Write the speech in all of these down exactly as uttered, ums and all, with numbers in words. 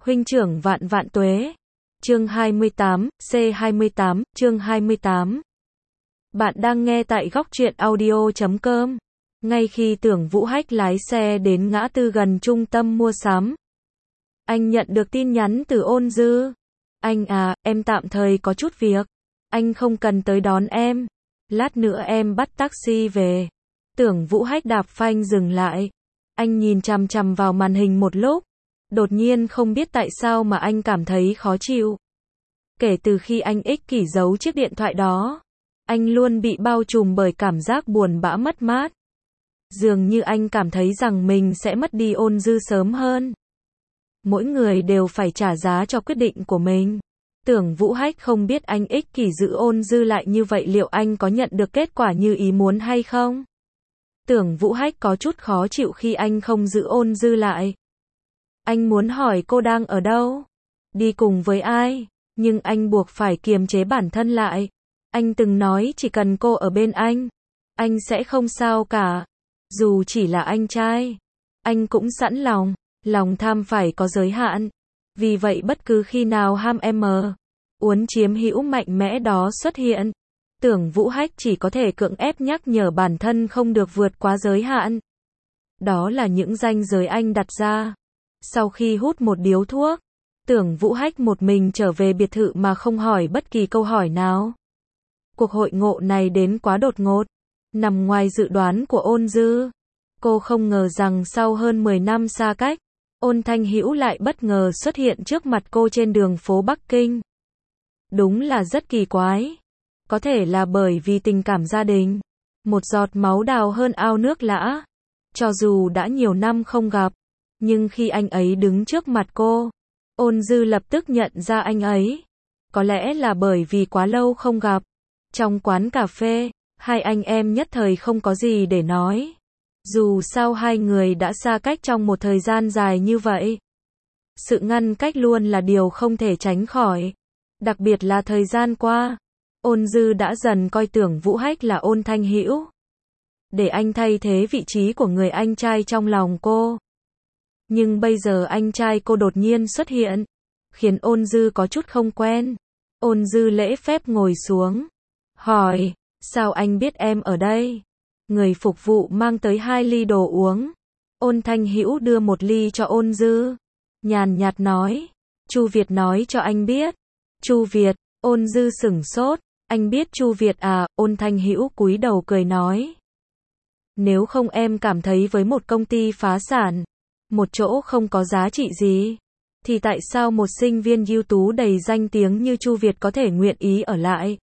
Huynh trưởng vạn vạn tuế. Chương hai mươi tám, C hai mươi tám, chương hai mươi tám. Bạn đang nghe tại góc truyện audio chấm com. Ngay khi Tưởng Vũ Hách lái xe đến ngã tư gần trung tâm mua sắm, anh nhận được tin nhắn từ Ôn Dư. Anh à, em tạm thời có chút việc. Anh không cần tới đón em. Lát nữa em bắt taxi về. Tưởng Vũ Hách đạp phanh dừng lại. Anh nhìn chằm chằm vào màn hình một lúc. Đột nhiên không biết tại sao mà anh cảm thấy khó chịu. Kể từ khi anh ích kỷ giấu chiếc điện thoại đó, anh luôn bị bao trùm bởi cảm giác buồn bã mất mát. Dường như anh cảm thấy rằng mình sẽ mất đi Ôn Dư sớm hơn. Mỗi người đều phải trả giá cho quyết định của mình. Tưởng Vũ Hách không biết anh ích kỷ giữ Ôn Dư lại như vậy liệu anh có nhận được kết quả như ý muốn hay không? Tưởng Vũ Hách có chút khó chịu khi anh không giữ Ôn Dư lại. Anh muốn hỏi cô đang ở đâu? Đi cùng với ai? Nhưng anh buộc phải kiềm chế bản thân lại. Anh từng nói chỉ cần cô ở bên anh, anh sẽ không sao cả. Dù chỉ là anh trai, anh cũng sẵn lòng. Lòng tham phải có giới hạn. Vì vậy bất cứ khi nào ham em uốn chiếm hữu mạnh mẽ đó xuất hiện, Tưởng Vũ Hách chỉ có thể cưỡng ép nhắc nhở bản thân không được vượt quá giới hạn. Đó là những ranh giới anh đặt ra. Sau khi hút một điếu thuốc, Tưởng Vũ Hách một mình trở về biệt thự mà không hỏi bất kỳ câu hỏi nào. Cuộc hội ngộ này đến quá đột ngột, nằm ngoài dự đoán của Ôn Dư. Cô không ngờ rằng sau hơn mười năm xa cách, Ôn Thanh Hữu lại bất ngờ xuất hiện trước mặt cô trên đường phố Bắc Kinh. Đúng là rất kỳ quái. Có thể là bởi vì tình cảm gia đình. Một giọt máu đào hơn ao nước lã. Cho dù đã nhiều năm không gặp, nhưng khi anh ấy đứng trước mặt cô, Ôn Dư lập tức nhận ra anh ấy. Có lẽ là bởi vì quá lâu không gặp. Trong quán cà phê, hai anh em nhất thời không có gì để nói. Dù sao hai người đã xa cách trong một thời gian dài như vậy. Sự ngăn cách luôn là điều không thể tránh khỏi. Đặc biệt là thời gian qua, Ôn Dư đã dần coi Tưởng Vũ Hách là Ôn Thanh Hữu. Để anh thay thế vị trí của người anh trai trong lòng cô. Nhưng bây giờ anh trai cô đột nhiên xuất hiện, khiến Ôn Dư có chút không quen. Ôn Dư lễ phép ngồi xuống, hỏi, sao anh biết em ở đây? Người phục vụ mang tới hai ly đồ uống. Ôn Thanh Hữu đưa một ly cho Ôn Dư, nhàn nhạt nói, Chu Việt nói cho anh biết. Chu Việt? Ôn Dư sửng sốt, anh biết Chu Việt à? Ôn Thanh Hữu cúi đầu cười nói, nếu không em cảm thấy với một công ty phá sản, một chỗ không có giá trị gì, thì tại sao một sinh viên ưu tú đầy danh tiếng như Chu Việt có thể nguyện ý ở lại?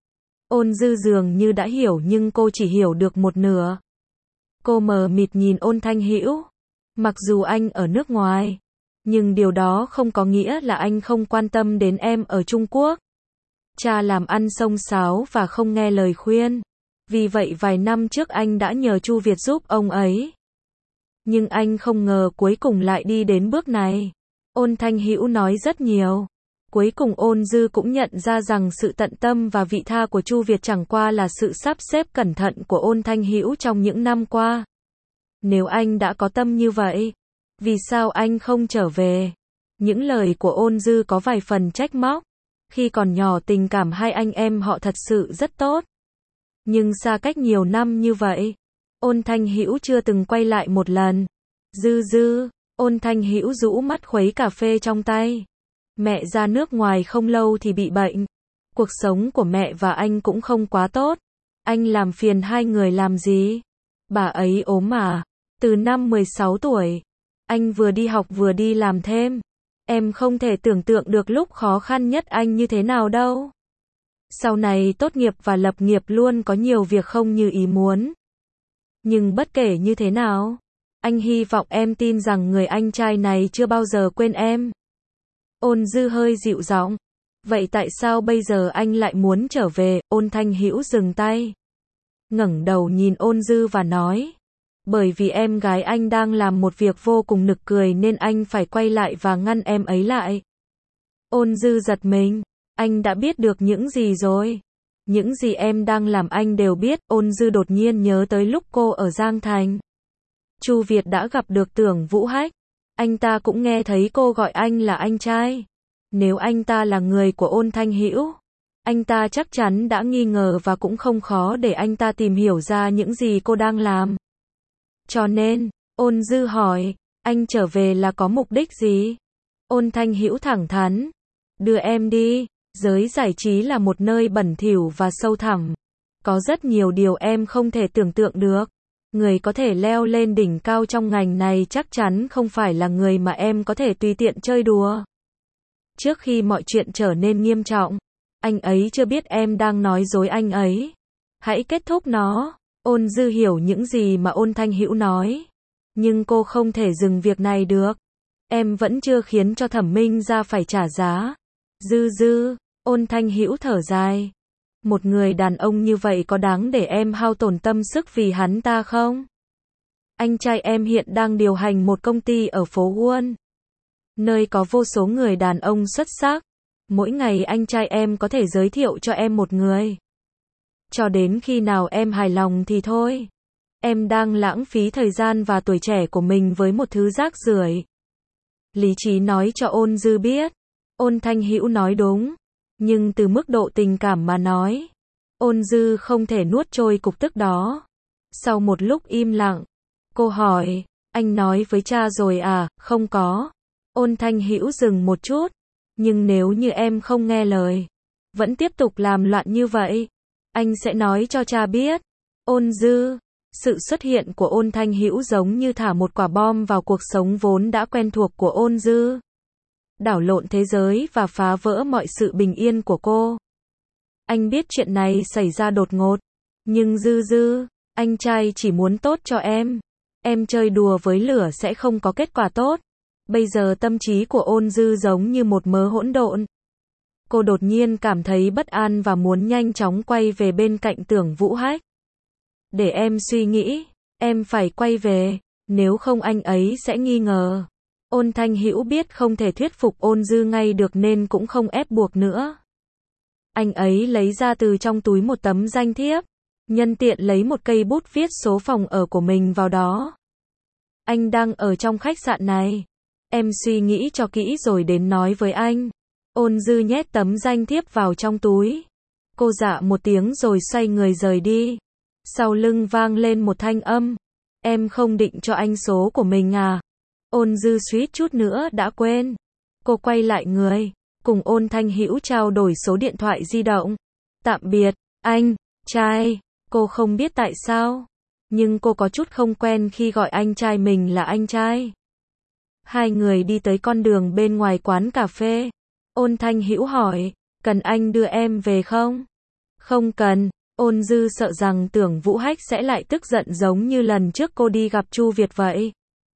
Ôn Dư dường như đã hiểu nhưng cô chỉ hiểu được một nửa. Cô mờ mịt nhìn Ôn Thanh Hữu. Mặc dù anh ở nước ngoài, nhưng điều đó không có nghĩa là anh không quan tâm đến em ở Trung Quốc. Cha làm ăn xông xáo và không nghe lời khuyên. Vì vậy vài năm trước anh đã nhờ Chu Việt giúp ông ấy. Nhưng anh không ngờ cuối cùng lại đi đến bước này. Ôn Thanh Hữu nói rất nhiều. Cuối cùng Ôn Dư cũng nhận ra rằng sự tận tâm và vị tha của Chu Việt chẳng qua là sự sắp xếp cẩn thận của Ôn Thanh Hữu trong những năm qua. Nếu anh đã có tâm như vậy, vì sao anh không trở về? Những lời của Ôn Dư có vài phần trách móc. Khi còn nhỏ tình cảm hai anh em họ thật sự rất tốt. Nhưng xa cách nhiều năm như vậy, Ôn Thanh Hữu chưa từng quay lại một lần. Dư Dư, Ôn Thanh Hữu rũ mắt khuấy cà phê trong tay. Mẹ ra nước ngoài không lâu thì bị bệnh. Cuộc sống của mẹ và anh cũng không quá tốt. Anh làm phiền hai người làm gì? Bà ấy ốm mà. Từ năm mười sáu tuổi, anh vừa đi học vừa đi làm thêm. Em không thể tưởng tượng được lúc khó khăn nhất anh như thế nào đâu. Sau này tốt nghiệp và lập nghiệp luôn có nhiều việc không như ý muốn. Nhưng bất kể như thế nào, anh hy vọng em tin rằng người anh trai này chưa bao giờ quên em. Ôn Dư hơi dịu giọng. Vậy tại sao bây giờ anh lại muốn trở về? Ôn Thanh Hữu dừng tay, ngẩng đầu nhìn Ôn Dư và nói, bởi vì em gái anh đang làm một việc vô cùng nực cười nên anh phải quay lại và ngăn em ấy lại. Ôn Dư giật mình, anh đã biết được những gì rồi? Những gì em đang làm anh đều biết. Ôn Dư đột nhiên nhớ tới lúc cô ở Giang Thành. Chu Việt đã gặp được Tưởng Vũ Hách. Anh ta cũng nghe thấy cô gọi anh là anh trai. Nếu anh ta là người của Ôn Thanh Hữu, anh ta chắc chắn đã nghi ngờ và cũng không khó để anh ta tìm hiểu ra những gì cô đang làm. Cho nên, Ôn Dư hỏi, anh trở về là có mục đích gì? Ôn Thanh Hữu thẳng thắn, đưa em đi, giới giải trí là một nơi bẩn thỉu và sâu thẳm. Có rất nhiều điều em không thể tưởng tượng được. Người có thể leo lên đỉnh cao trong ngành này chắc chắn không phải là người mà em có thể tùy tiện chơi đùa. Trước khi mọi chuyện trở nên nghiêm trọng, anh ấy chưa biết em đang nói dối anh ấy. Hãy kết thúc nó. Ôn Dư hiểu những gì mà Ôn Thanh Hữu nói. Nhưng cô không thể dừng việc này được. Em vẫn chưa khiến cho Thẩm Minh Gia phải trả giá. Dư Dư, Ôn Thanh Hữu thở dài. Một người đàn ông như vậy có đáng để em hao tổn tâm sức vì hắn ta không? Anh trai em hiện đang điều hành một công ty ở phố Wall, nơi có vô số người đàn ông xuất sắc. Mỗi ngày anh trai em có thể giới thiệu cho em một người. Cho đến khi nào em hài lòng thì thôi. Em đang lãng phí thời gian và tuổi trẻ của mình với một thứ rác rưởi. Lý trí nói cho Ôn Dư biết. Ôn Thanh Hữu nói đúng. Nhưng từ mức độ tình cảm mà nói, Ôn Dư không thể nuốt trôi cục tức đó. Sau một lúc im lặng, cô hỏi, anh nói với cha rồi à? Không có. Ôn Thanh Hữu dừng một chút. Nhưng nếu như em không nghe lời, vẫn tiếp tục làm loạn như vậy, anh sẽ nói cho cha biết. Ôn Dư, sự xuất hiện của Ôn Thanh Hữu giống như thả một quả bom vào cuộc sống vốn đã quen thuộc của Ôn Dư. Đảo lộn thế giới và phá vỡ mọi sự bình yên của cô. Anh biết chuyện này xảy ra đột ngột. Nhưng Dư Dư, anh trai chỉ muốn tốt cho em. Em chơi đùa với lửa sẽ không có kết quả tốt. Bây giờ tâm trí của Ôn Dư giống như một mớ hỗn độn. Cô đột nhiên cảm thấy bất an và muốn nhanh chóng quay về bên cạnh Tưởng Vũ Hách. Để em suy nghĩ, em phải quay về, nếu không anh ấy sẽ nghi ngờ. Ôn Thanh Hữu biết không thể thuyết phục Ôn Dư ngay được nên cũng không ép buộc nữa. Anh ấy lấy ra từ trong túi một tấm danh thiếp, nhân tiện lấy một cây bút viết số phòng ở của mình vào đó. Anh đang ở trong khách sạn này. Em suy nghĩ cho kỹ rồi đến nói với anh. Ôn Dư nhét tấm danh thiếp vào trong túi. Cô dạ một tiếng rồi xoay người rời đi. Sau lưng vang lên một thanh âm. Em không định cho anh số của mình à? Ôn Dư suýt chút nữa đã quên. Cô quay lại người, cùng Ôn Thanh Hữu trao đổi số điện thoại di động. Tạm biệt, anh trai. Cô không biết tại sao, nhưng cô có chút không quen khi gọi anh trai mình là anh trai. Hai người đi tới con đường bên ngoài quán cà phê. Ôn Thanh Hữu hỏi, cần anh đưa em về không? Không cần. Ôn Dư sợ rằng Tưởng Vũ Hách sẽ lại tức giận giống như lần trước cô đi gặp Chu Việt vậy.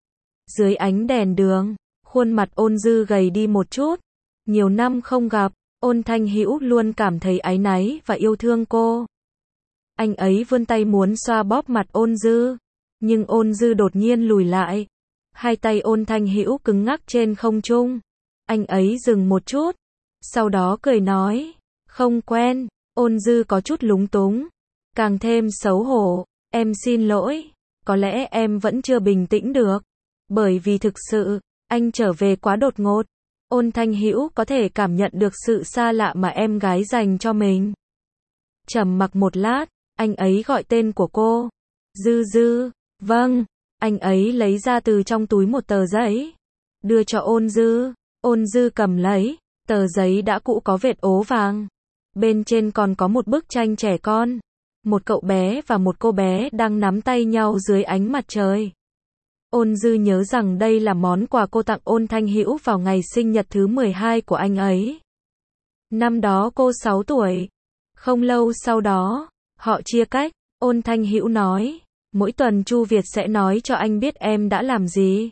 Dưới ánh đèn đường, khuôn mặt Ôn Dư gầy đi một chút. Nhiều năm không gặp, Ôn Thanh Hữu luôn cảm thấy áy náy và yêu thương cô. Anh ấy vươn tay muốn xoa bóp mặt Ôn Dư, nhưng Ôn Dư đột nhiên lùi lại. Hai tay Ôn Thanh Hữu cứng ngắc trên không trung. Anh ấy dừng một chút, sau đó cười nói, không quen. Ôn Dư có chút lúng túng, càng thêm xấu hổ. Em xin lỗi, có lẽ em vẫn chưa bình tĩnh được, bởi vì thực sự, anh trở về quá đột ngột. Ôn Thanh Hữu có thể cảm nhận được sự xa lạ mà em gái dành cho mình. Trầm mặc một lát, anh ấy gọi tên của cô. Dư Dư. Vâng. Anh ấy lấy ra từ trong túi một tờ giấy, đưa cho Ôn Dư. Ôn Dư cầm lấy, tờ giấy đã cũ có vệt ố vàng. Bên trên còn có một bức tranh trẻ con. Một cậu bé và một cô bé đang nắm tay nhau dưới ánh mặt trời. Ôn Dư nhớ rằng đây là món quà cô tặng Ôn Thanh Hữu vào ngày sinh nhật thứ mười hai của anh ấy. Năm đó cô sáu tuổi. Không lâu sau đó, họ chia cách. Ôn Thanh Hữu nói, mỗi tuần Chu Việt sẽ nói cho anh biết em đã làm gì.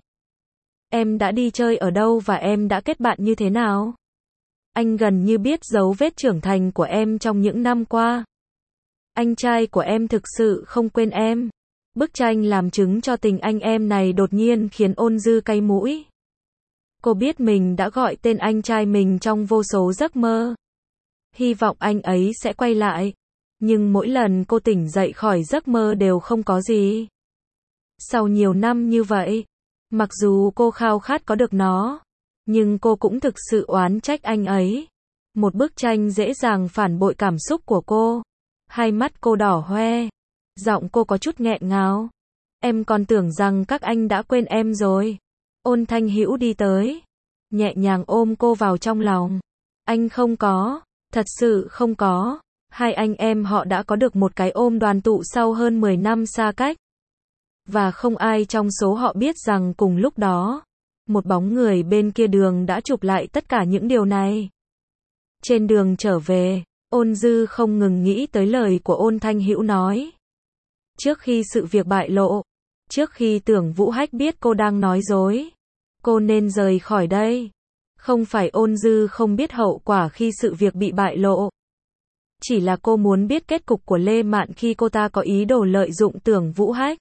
Em đã đi chơi ở đâu và em đã kết bạn như thế nào. Anh gần như biết dấu vết trưởng thành của em trong những năm qua. Anh trai của em thực sự không quên em. Bức tranh làm chứng cho tình anh em này đột nhiên khiến Ôn Dư cay mũi. Cô biết mình đã gọi tên anh trai mình trong vô số giấc mơ. Hy vọng anh ấy sẽ quay lại. Nhưng mỗi lần cô tỉnh dậy khỏi giấc mơ đều không có gì. Sau nhiều năm như vậy, Mặc dù cô khao khát có được nó, nhưng cô cũng thực sự oán trách anh ấy. Một bức tranh dễ dàng phản bội cảm xúc của cô. Hai mắt cô đỏ hoe. Giọng cô có chút nghẹn ngào. Em còn tưởng rằng các anh đã quên em rồi. Ôn Thanh Hữu đi tới, nhẹ nhàng ôm cô vào trong lòng. Anh không có, thật sự không có. Hai anh em họ đã có được một cái ôm đoàn tụ sau hơn mười năm xa cách. Và không ai trong số họ biết rằng cùng lúc đó, một bóng người bên kia đường đã chụp lại tất cả những điều này. Trên đường trở về, Ôn Dư không ngừng nghĩ tới lời của Ôn Thanh Hữu nói. Trước khi sự việc bại lộ, trước khi Tưởng Vũ Hách biết cô đang nói dối, cô nên rời khỏi đây. Không phải Ôn Dư không biết hậu quả khi sự việc bị bại lộ. Chỉ là cô muốn biết kết cục của Lê Mạn khi cô ta có ý đồ lợi dụng Tưởng Vũ Hách.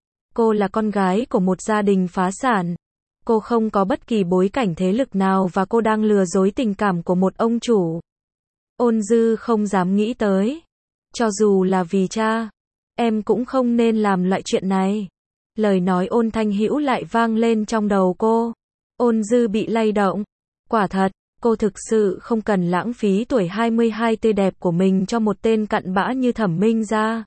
Cô là con gái của một gia đình phá sản. Cô không có bất kỳ bối cảnh thế lực nào và cô đang lừa dối tình cảm của một ông chủ. Ôn Dư không dám nghĩ tới. Cho dù là vì cha, em cũng không nên làm loại chuyện này. Lời nói Ôn Thanh Hữu lại vang lên trong đầu cô. Ôn Dư bị lay động. Quả thật, cô thực sự không cần lãng phí tuổi hai mươi hai tươi đẹp của mình cho một tên cặn bã như Thẩm Minh Gia.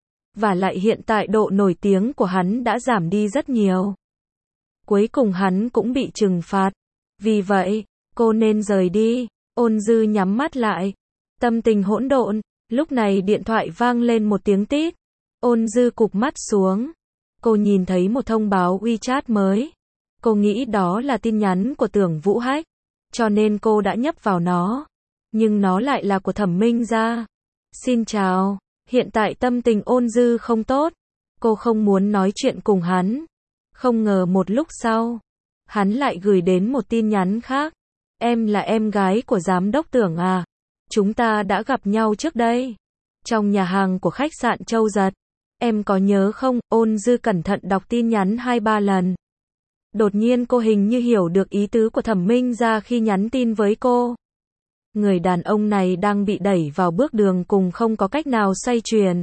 Và lại hiện tại độ nổi tiếng của hắn đã giảm đi rất nhiều. Cuối cùng hắn cũng bị trừng phạt. Vì vậy, cô nên rời đi. Ôn Dư nhắm mắt lại. Tâm tình hỗn độn. Lúc này điện thoại vang lên một tiếng tít. Ôn Dư cụp mắt xuống. Cô nhìn thấy một thông báo WeChat mới. Cô nghĩ đó là tin nhắn của Tưởng Vũ Hách. Cho nên cô đã nhấp vào nó. Nhưng nó lại là của Thẩm Minh Gia. Xin chào. Hiện tại tâm tình Ôn Dư không tốt. Cô không muốn nói chuyện cùng hắn. Không ngờ một lúc sau, hắn lại gửi đến một tin nhắn khác. Em là em gái của giám đốc Tưởng à? Chúng ta đã gặp nhau trước đây. Trong nhà hàng của khách sạn Châu Giật. Em có nhớ không? Ôn Dư cẩn thận đọc tin nhắn hai ba lần. Đột nhiên cô hình như hiểu được ý tứ của Thẩm Minh Gia khi nhắn tin với cô. Người đàn ông này đang bị đẩy vào bước đường cùng không có cách nào xoay chuyển.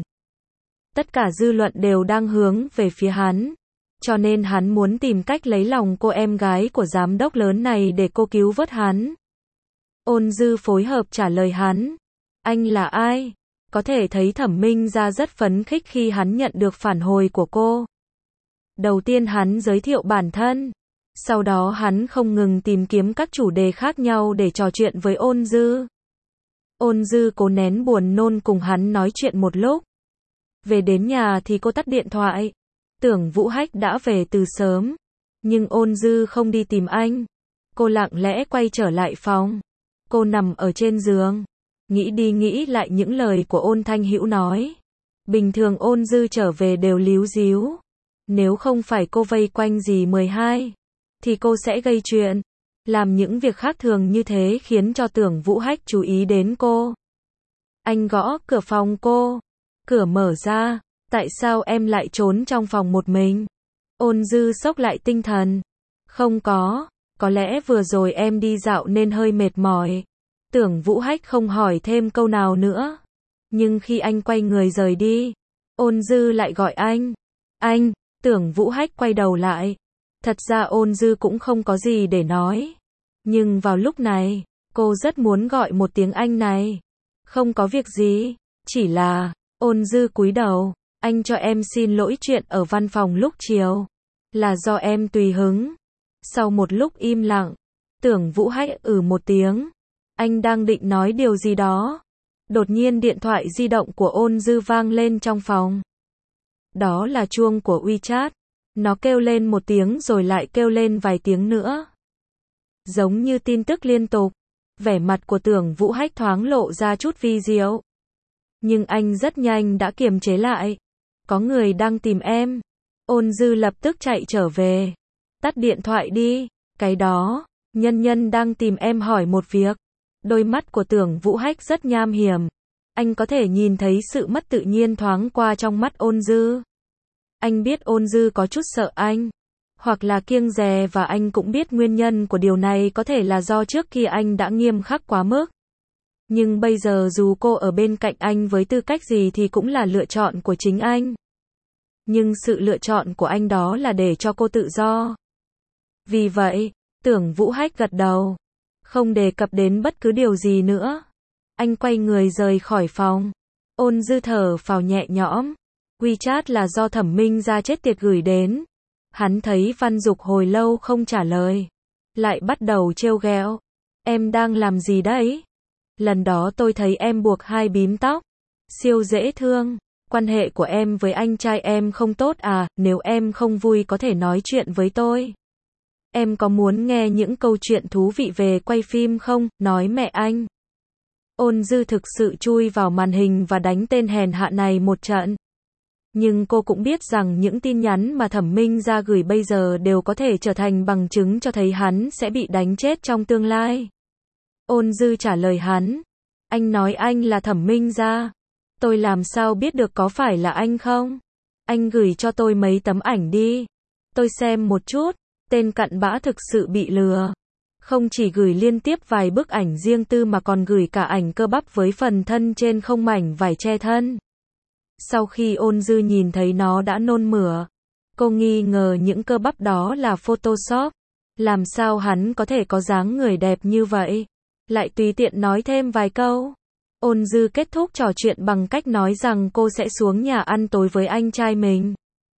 Tất cả dư luận đều đang hướng về phía hắn. Cho nên hắn muốn tìm cách lấy lòng cô em gái của giám đốc lớn này để cô cứu vớt hắn. Ôn Dư phối hợp trả lời hắn. Anh là ai? Có thể thấy Thẩm Minh Gia rất phấn khích khi hắn nhận được phản hồi của cô. Đầu tiên hắn giới thiệu bản thân. Sau đó hắn không ngừng tìm kiếm các chủ đề khác nhau để trò chuyện với Ôn Dư. Ôn Dư cố nén buồn nôn cùng hắn nói chuyện một lúc. Về đến nhà thì cô tắt điện thoại. Tưởng Vũ Hách đã về từ sớm. Nhưng Ôn Dư không đi tìm anh. Cô lặng lẽ quay trở lại phòng. Cô nằm ở trên giường. Nghĩ đi nghĩ lại những lời của Ôn Thanh Hữu nói. Bình thường Ôn Dư trở về đều líu díu. Nếu không phải cô vây quanh dì mười hai, thì cô sẽ gây chuyện. Làm những việc khác thường như thế khiến cho Tưởng Vũ Hách chú ý đến cô. Anh gõ cửa phòng cô. Cửa mở ra. Tại sao em lại trốn trong phòng một mình? Ôn Dư sốc lại tinh thần. Không có. Có lẽ vừa rồi em đi dạo nên hơi mệt mỏi. Tưởng Vũ Hách không hỏi thêm câu nào nữa. Nhưng khi anh quay người rời đi, Ôn Dư lại gọi anh. Anh. Tưởng Vũ Hách quay đầu lại. Thật ra Ôn Dư cũng không có gì để nói. Nhưng vào lúc này, cô rất muốn gọi một tiếng anh này. Không có việc gì. Chỉ là, Ôn Dư cúi đầu. Anh cho em xin lỗi chuyện ở văn phòng lúc chiều. Là do em tùy hứng. Sau một lúc im lặng, Tưởng Vũ Hách ừ một tiếng. Anh đang định nói điều gì đó. Đột nhiên điện thoại di động của Ôn Dư vang lên trong phòng. Đó là chuông của WeChat. Nó kêu lên một tiếng rồi lại kêu lên vài tiếng nữa. Giống như tin tức liên tục. Vẻ mặt của Tưởng Vũ Hách thoáng lộ ra chút vi diệu. Nhưng anh rất nhanh đã kiềm chế lại. Có người đang tìm em. Ôn Dư lập tức chạy trở về. Tắt điện thoại đi. Cái đó, nhân nhân đang tìm em hỏi một việc. Đôi mắt của Tưởng Vũ Hách rất nham hiểm. Anh có thể nhìn thấy sự mất tự nhiên thoáng qua trong mắt Ôn Dư. Anh biết Ôn Dư có chút sợ anh. Hoặc là kiêng dè và anh cũng biết nguyên nhân của điều này có thể là do trước kia anh đã nghiêm khắc quá mức. Nhưng bây giờ dù cô ở bên cạnh anh với tư cách gì thì cũng là lựa chọn của chính anh. Nhưng sự lựa chọn của anh đó là để cho cô tự do. Vì vậy, Tưởng Vũ Hách gật đầu, không đề cập đến bất cứ điều gì nữa. Anh quay người rời khỏi phòng. Ôn Dư thở phào nhẹ nhõm. WeChat là do Thẩm Minh Gia chết tiệt gửi đến. Hắn thấy Văn Dục hồi lâu không trả lời, lại bắt đầu trêu ghẹo. Em đang làm gì đấy? Lần đó tôi thấy em buộc hai bím tóc. Siêu dễ thương. Quan hệ của em với anh trai em không tốt à? Nếu em không vui có thể nói chuyện với tôi. Em có muốn nghe những câu chuyện thú vị về quay phim không? Nói mẹ anh. Ôn Dư thực sự chui vào màn hình và đánh tên hèn hạ này một trận. Nhưng cô cũng biết rằng những tin nhắn mà Thẩm Minh Gia gửi bây giờ đều có thể trở thành bằng chứng cho thấy hắn sẽ bị đánh chết trong tương lai. Ôn Dư trả lời hắn. Anh nói anh là Thẩm Minh Gia. Tôi làm sao biết được có phải là anh không? Anh gửi cho tôi mấy tấm ảnh đi. Tôi xem một chút. Tên cặn bã thực sự bị lừa. Không chỉ gửi liên tiếp vài bức ảnh riêng tư mà còn gửi cả ảnh cơ bắp với phần thân trên không mảnh vải che thân. Sau khi Ôn Dư nhìn thấy nó đã nôn mửa. Cô nghi ngờ những cơ bắp đó là Photoshop. Làm sao hắn có thể có dáng người đẹp như vậy? Lại tùy tiện nói thêm vài câu. Ôn Dư kết thúc trò chuyện bằng cách nói rằng cô sẽ xuống nhà ăn tối với anh trai mình.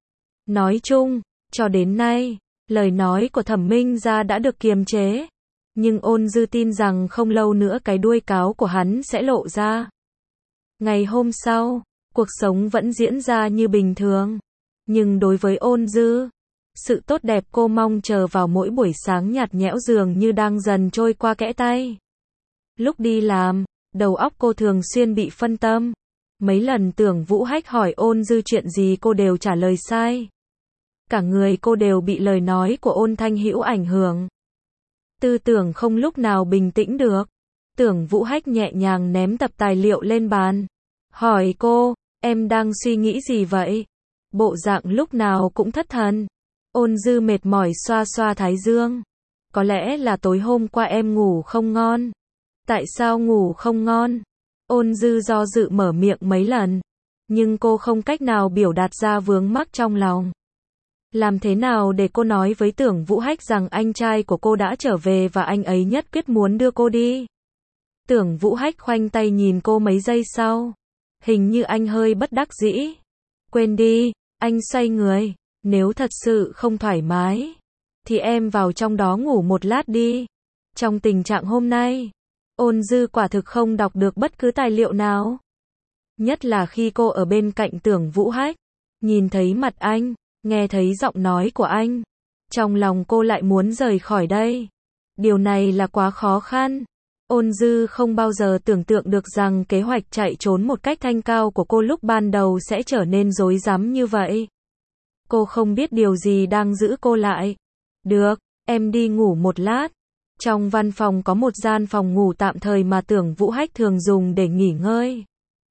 Nói chung, cho đến nay, lời nói của Thẩm Minh Gia đã được kiềm chế. Nhưng Ôn Dư tin rằng không lâu nữa cái đuôi cáo của hắn sẽ lộ ra. Ngày hôm sau, cuộc sống vẫn diễn ra như bình thường. Nhưng đối với Ôn Dư, sự tốt đẹp cô mong chờ vào mỗi buổi sáng nhạt nhẽo dường như đang dần trôi qua kẽ tay. Lúc đi làm, đầu óc cô thường xuyên bị phân tâm. Mấy lần Tưởng Vũ Hách hỏi Ôn Dư chuyện gì cô đều trả lời sai. Cả người cô đều bị lời nói của Ôn Thanh Hữu ảnh hưởng. Tư tưởng không lúc nào bình tĩnh được. Tưởng Vũ Hách nhẹ nhàng ném tập tài liệu lên bàn. Hỏi cô, em đang suy nghĩ gì vậy? Bộ dạng lúc nào cũng thất thần. Ôn Dư mệt mỏi xoa xoa thái dương. Có lẽ là tối hôm qua em ngủ không ngon. Tại sao ngủ không ngon? Ôn Dư do dự mở miệng mấy lần. Nhưng cô không cách nào biểu đạt ra vướng mắc trong lòng. Làm thế nào để cô nói với Tưởng Vũ Hách rằng anh trai của cô đã trở về và anh ấy nhất quyết muốn đưa cô đi? Tưởng Vũ Hách khoanh tay nhìn cô mấy giây sau. Hình như anh hơi bất đắc dĩ. Quên đi, anh xoay người. Nếu thật sự không thoải mái, thì em vào trong đó ngủ một lát đi. Trong tình trạng hôm nay, Ôn Dư quả thực không đọc được bất cứ tài liệu nào. Nhất là khi cô ở bên cạnh Tưởng Vũ Hách, nhìn thấy mặt anh, nghe thấy giọng nói của anh. Trong lòng cô lại muốn rời khỏi đây. Điều này là quá khó khăn. Ôn Dư không bao giờ tưởng tượng được rằng kế hoạch chạy trốn một cách thanh cao của cô lúc ban đầu sẽ trở nên rối rắm như vậy. Cô không biết điều gì đang giữ cô lại. Được, em đi ngủ một lát. Trong văn phòng có một gian phòng ngủ tạm thời mà Tưởng Vũ Hách thường dùng để nghỉ ngơi.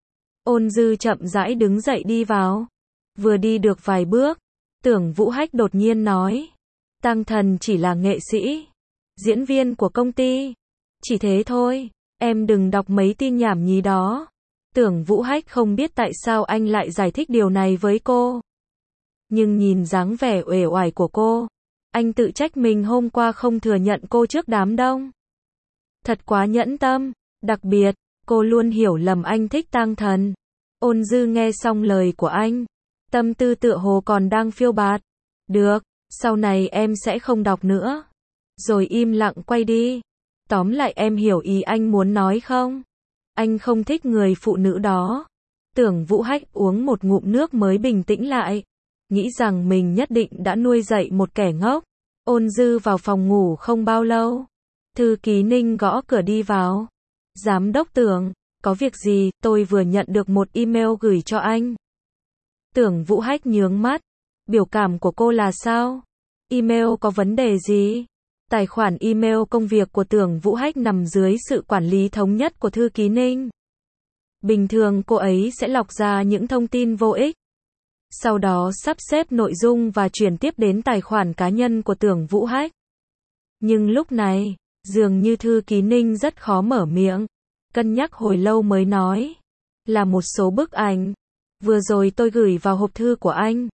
Ôn Dư chậm rãi đứng dậy đi vào. Vừa đi được vài bước, Tưởng Vũ Hách đột nhiên nói. Tăng Thần chỉ là nghệ sĩ, diễn viên của công ty. Chỉ thế thôi, em đừng đọc mấy tin nhảm nhí đó. Tưởng Vũ Hách không biết tại sao anh lại giải thích điều này với cô. Nhưng nhìn dáng vẻ uể oải của cô, anh tự trách mình hôm qua không thừa nhận cô trước đám đông. Thật quá nhẫn tâm, đặc biệt, cô luôn hiểu lầm anh thích Tang Thần. Ôn Dư nghe xong lời của anh, tâm tư tựa hồ còn đang phiêu bạt. Được, sau này em sẽ không đọc nữa. Rồi im lặng quay đi. Tóm lại em hiểu ý anh muốn nói không? Anh không thích người phụ nữ đó. Tưởng Vũ Hách uống một ngụm nước mới bình tĩnh lại. Nghĩ rằng mình nhất định đã nuôi dạy một kẻ ngốc. Ôn Dư vào phòng ngủ không bao lâu. Thư ký Ninh gõ cửa đi vào. Giám đốc Tưởng, có việc gì? Tôi vừa nhận được một email gửi cho anh. Tưởng Vũ Hách nhướng mắt. Biểu cảm của cô là sao? Email có vấn đề gì? Tài khoản email công việc của Tưởng Vũ Hách nằm dưới sự quản lý thống nhất của thư ký Ninh. Bình thường cô ấy sẽ lọc ra những thông tin vô ích. Sau đó sắp xếp nội dung và chuyển tiếp đến tài khoản cá nhân của Tưởng Vũ Hách. Nhưng lúc này, dường như thư ký Ninh rất khó mở miệng. Cân nhắc hồi lâu mới nói. Là một số bức ảnh. Vừa rồi tôi gửi vào hộp thư của anh.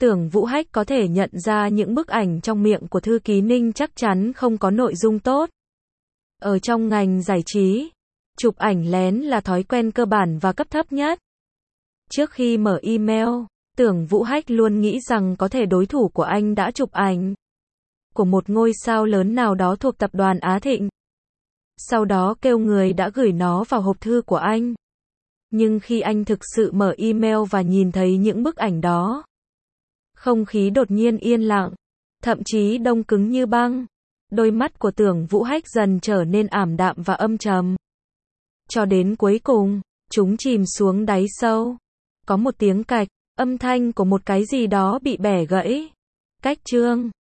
Tưởng Vũ Hách có thể nhận ra những bức ảnh trong miệng của thư ký Ninh chắc chắn không có nội dung tốt. Ở trong ngành giải trí, chụp ảnh lén là thói quen cơ bản và cấp thấp nhất. Trước khi mở email, Tưởng Vũ Hách luôn nghĩ rằng có thể đối thủ của anh đã chụp ảnh của một ngôi sao lớn nào đó thuộc tập đoàn Á Thịnh. Sau đó kêu người đã gửi nó vào hộp thư của anh. Nhưng khi anh thực sự mở email và nhìn thấy những bức ảnh đó, không khí đột nhiên yên lặng, thậm chí đông cứng như băng. Đôi mắt của Tưởng Vũ Hách dần trở nên ảm đạm và âm trầm. Cho đến cuối cùng, chúng chìm xuống đáy sâu. Có một tiếng cạch, âm thanh của một cái gì đó bị bẻ gãy. Cách chương